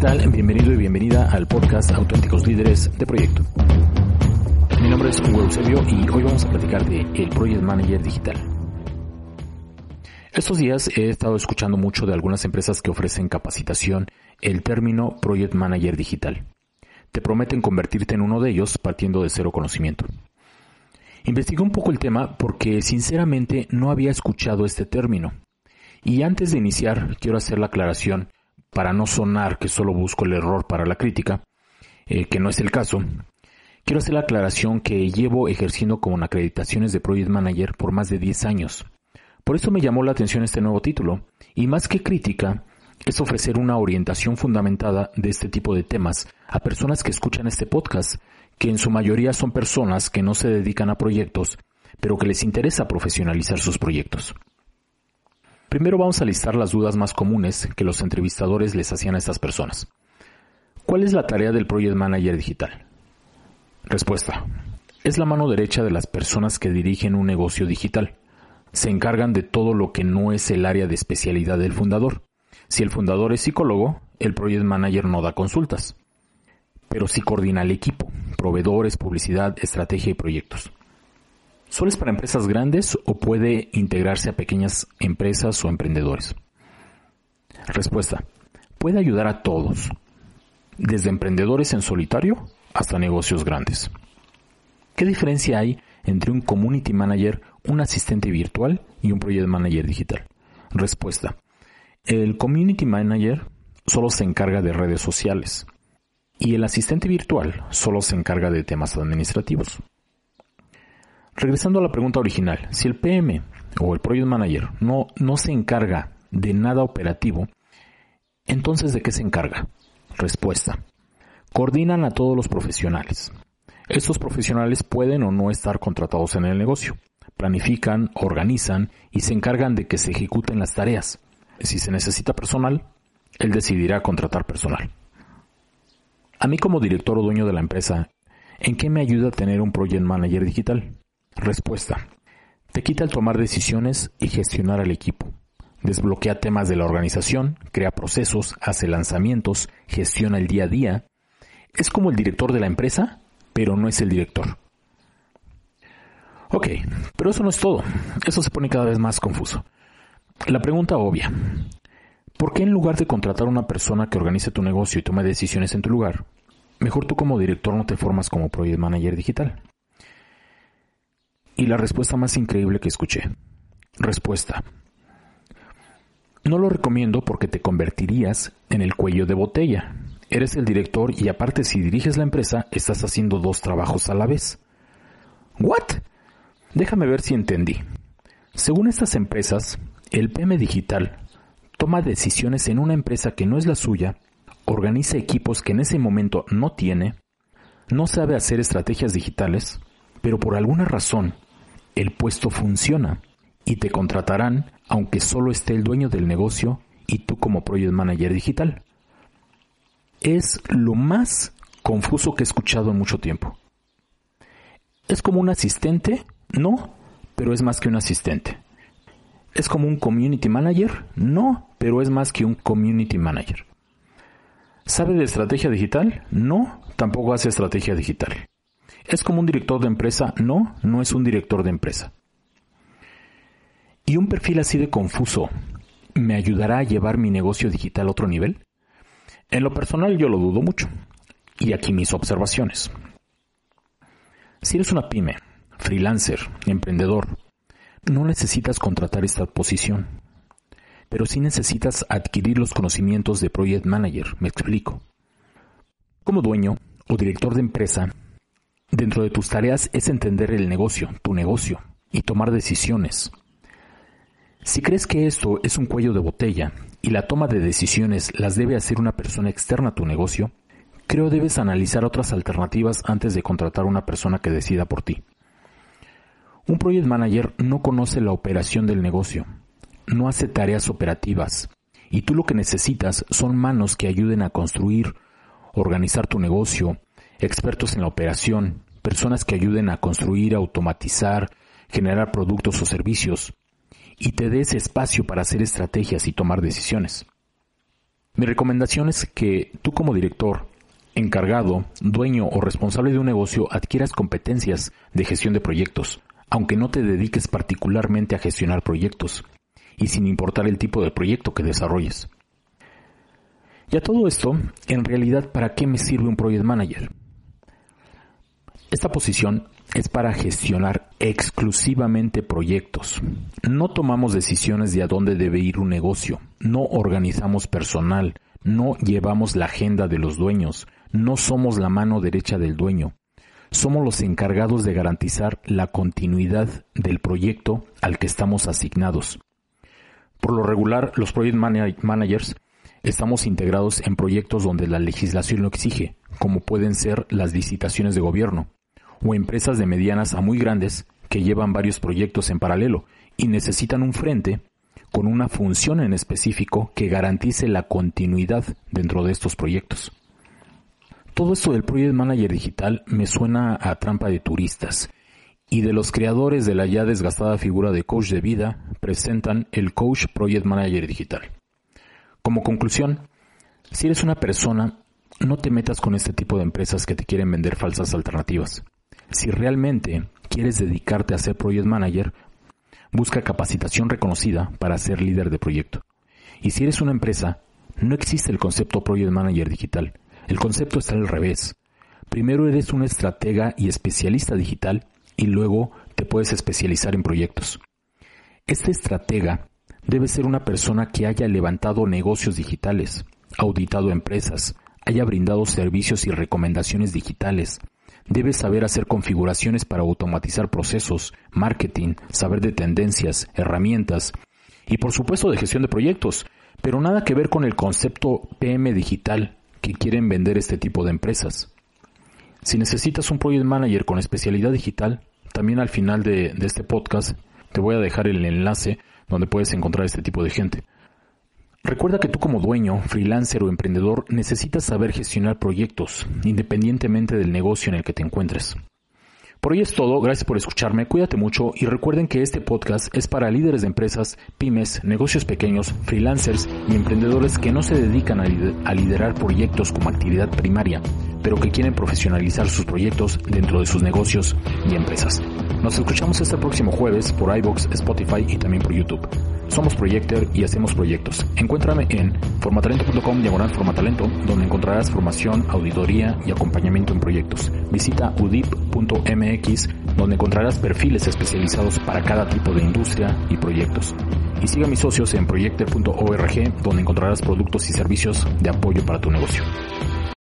tal? Bienvenido y bienvenida al podcast Auténticos Líderes de Proyecto. Mi nombre es Hugo Eusebio y hoy vamos a platicar de el Project Manager Digital. Estos días he estado escuchando mucho de algunas empresas que ofrecen capacitación el término Project Manager Digital. Te prometen convertirte en uno de ellos partiendo de cero conocimiento. Investigué un poco el tema porque sinceramente no había escuchado este término. Y antes de iniciar quiero hacer la aclaración para no sonar que solo busco el error para la crítica, que no es el caso. Quiero hacer la aclaración que llevo ejerciendo con acreditaciones de Project Manager por más de 10 años. Por eso me llamó la atención este nuevo título, y más que crítica, es ofrecer una orientación fundamentada de este tipo de temas a personas que escuchan este podcast, que en su mayoría son personas que no se dedican a proyectos, pero que les interesa profesionalizar sus proyectos. Primero vamos a listar las dudas más comunes que los entrevistadores les hacían a estas personas. ¿Cuál es la tarea del Project Manager Digital? Respuesta. Es la mano derecha de las personas que dirigen un negocio digital. Se encargan de todo lo que no es el área de especialidad del fundador. Si el fundador es psicólogo, el Project Manager no da consultas. Pero sí coordina el equipo, proveedores, publicidad, estrategia y proyectos. ¿Solo es para empresas grandes o puede integrarse a pequeñas empresas o emprendedores? Respuesta. Puede ayudar a todos, desde emprendedores en solitario hasta negocios grandes. ¿Qué diferencia hay entre un Community Manager, un asistente virtual y un Project Manager digital? Respuesta. El Community Manager solo se encarga de redes sociales y el asistente virtual solo se encarga de temas administrativos. Regresando a la pregunta original, si el PM o el Project Manager no se encarga de nada operativo, entonces ¿de qué se encarga? Respuesta. Coordinan a todos los profesionales. Estos profesionales pueden o no estar contratados en el negocio. Planifican, organizan y se encargan de que se ejecuten las tareas. Si se necesita personal, él decidirá contratar personal. A mí como director o dueño de la empresa, ¿en qué me ayuda a tener un Project Manager digital? Respuesta. Te quita el tomar decisiones y gestionar al equipo. Desbloquea temas de la organización, crea procesos, hace lanzamientos, gestiona el día a día. Es como el director de la empresa, pero no es el director. Ok, pero eso no es todo. Eso se pone cada vez más confuso. La pregunta obvia. ¿Por qué en lugar de contratar a una persona que organice tu negocio y tome decisiones en tu lugar, mejor tú como director no te formas como Project Manager digital? Y la respuesta más increíble que escuché. Respuesta. No lo recomiendo porque te convertirías en el cuello de botella. Eres el director y aparte si diriges la empresa, estás haciendo 2 trabajos a la vez. ¿What? Déjame ver si entendí. Según estas empresas, el PM digital toma decisiones en una empresa que no es la suya, organiza equipos que en ese momento no tiene, no sabe hacer estrategias digitales, pero por alguna razón el puesto funciona y te contratarán aunque solo esté el dueño del negocio y tú como Project Manager digital. Es lo más confuso que he escuchado en mucho tiempo. ¿Es como un asistente? No, pero es más que un asistente. ¿Es como un Community Manager? No, pero es más que un Community Manager. ¿Sabe de estrategia digital? No, tampoco hace estrategia digital. ¿Es como un director de empresa? No, no es un director de empresa. ¿Y un perfil así de confuso me ayudará a llevar mi negocio digital a otro nivel? En lo personal yo lo dudo mucho. Y aquí mis observaciones. Si eres una pyme, freelancer, emprendedor, no necesitas contratar esta posición. Pero sí necesitas adquirir los conocimientos de Project Manager, me explico. Como dueño o director de empresa, dentro de tus tareas es entender el negocio, tu negocio, y tomar decisiones. Si crees que esto es un cuello de botella y la toma de decisiones las debe hacer una persona externa a tu negocio, creo debes analizar otras alternativas antes de contratar a una persona que decida por ti. Un Project Manager no conoce la operación del negocio, no hace tareas operativas, y tú lo que necesitas son manos que ayuden a construir, organizar tu negocio, expertos en la operación, personas que ayuden a construir, automatizar, generar productos o servicios, y te dé ese espacio para hacer estrategias y tomar decisiones. Mi recomendación es que tú como director, encargado, dueño o responsable de un negocio adquieras competencias de gestión de proyectos, aunque no te dediques particularmente a gestionar proyectos, y sin importar el tipo de proyecto que desarrolles. Y a todo esto, en realidad, ¿para qué me sirve un Project Manager? Esta posición es para gestionar exclusivamente proyectos. No tomamos decisiones de a dónde debe ir un negocio, no organizamos personal, no llevamos la agenda de los dueños, no somos la mano derecha del dueño. Somos los encargados de garantizar la continuidad del proyecto al que estamos asignados. Por lo regular, los Project Managers estamos integrados en proyectos donde la legislación lo exige, como pueden ser las licitaciones de gobierno, o empresas de medianas a muy grandes que llevan varios proyectos en paralelo y necesitan un frente con una función en específico que garantice la continuidad dentro de estos proyectos. Todo esto del Project Manager digital me suena a trampa de turistas, y de los creadores de la ya desgastada figura de coach de vida presentan el Coach Project Manager digital. Como conclusión, si eres una persona, no te metas con este tipo de empresas que te quieren vender falsas alternativas. Si realmente quieres dedicarte a ser Project Manager, busca capacitación reconocida para ser líder de proyecto. Y si eres una empresa, no existe el concepto Project Manager digital. El concepto está al revés. Primero eres un estratega y especialista digital y luego te puedes especializar en proyectos. Este estratega debe ser una persona que haya levantado negocios digitales, auditado empresas, haya brindado servicios y recomendaciones digitales. Debe saber hacer configuraciones para automatizar procesos, marketing, saber de tendencias, herramientas y por supuesto de gestión de proyectos, pero nada que ver con el concepto PM digital que quieren vender este tipo de empresas. Si necesitas un Project Manager con especialidad digital, también al final de este podcast te voy a dejar el enlace donde puedes encontrar este tipo de gente. Recuerda que tú como dueño, freelancer o emprendedor necesitas saber gestionar proyectos, independientemente del negocio en el que te encuentres. Por hoy es todo, gracias por escucharme, cuídate mucho y recuerden que este podcast es para líderes de empresas, pymes, negocios pequeños, freelancers y emprendedores que no se dedican a liderar proyectos como actividad primaria, pero que quieren profesionalizar sus proyectos dentro de sus negocios y empresas. Nos escuchamos este próximo jueves por iVoox, Spotify y también por YouTube. Somos Projector y hacemos proyectos. Encuéntrame en formatalento.com/formatalento, donde encontrarás formación, auditoría y acompañamiento en proyectos. Visita udip.mx, donde encontrarás perfiles especializados para cada tipo de industria y proyectos. Y siga a mis socios en projector.org, donde encontrarás productos y servicios de apoyo para tu negocio.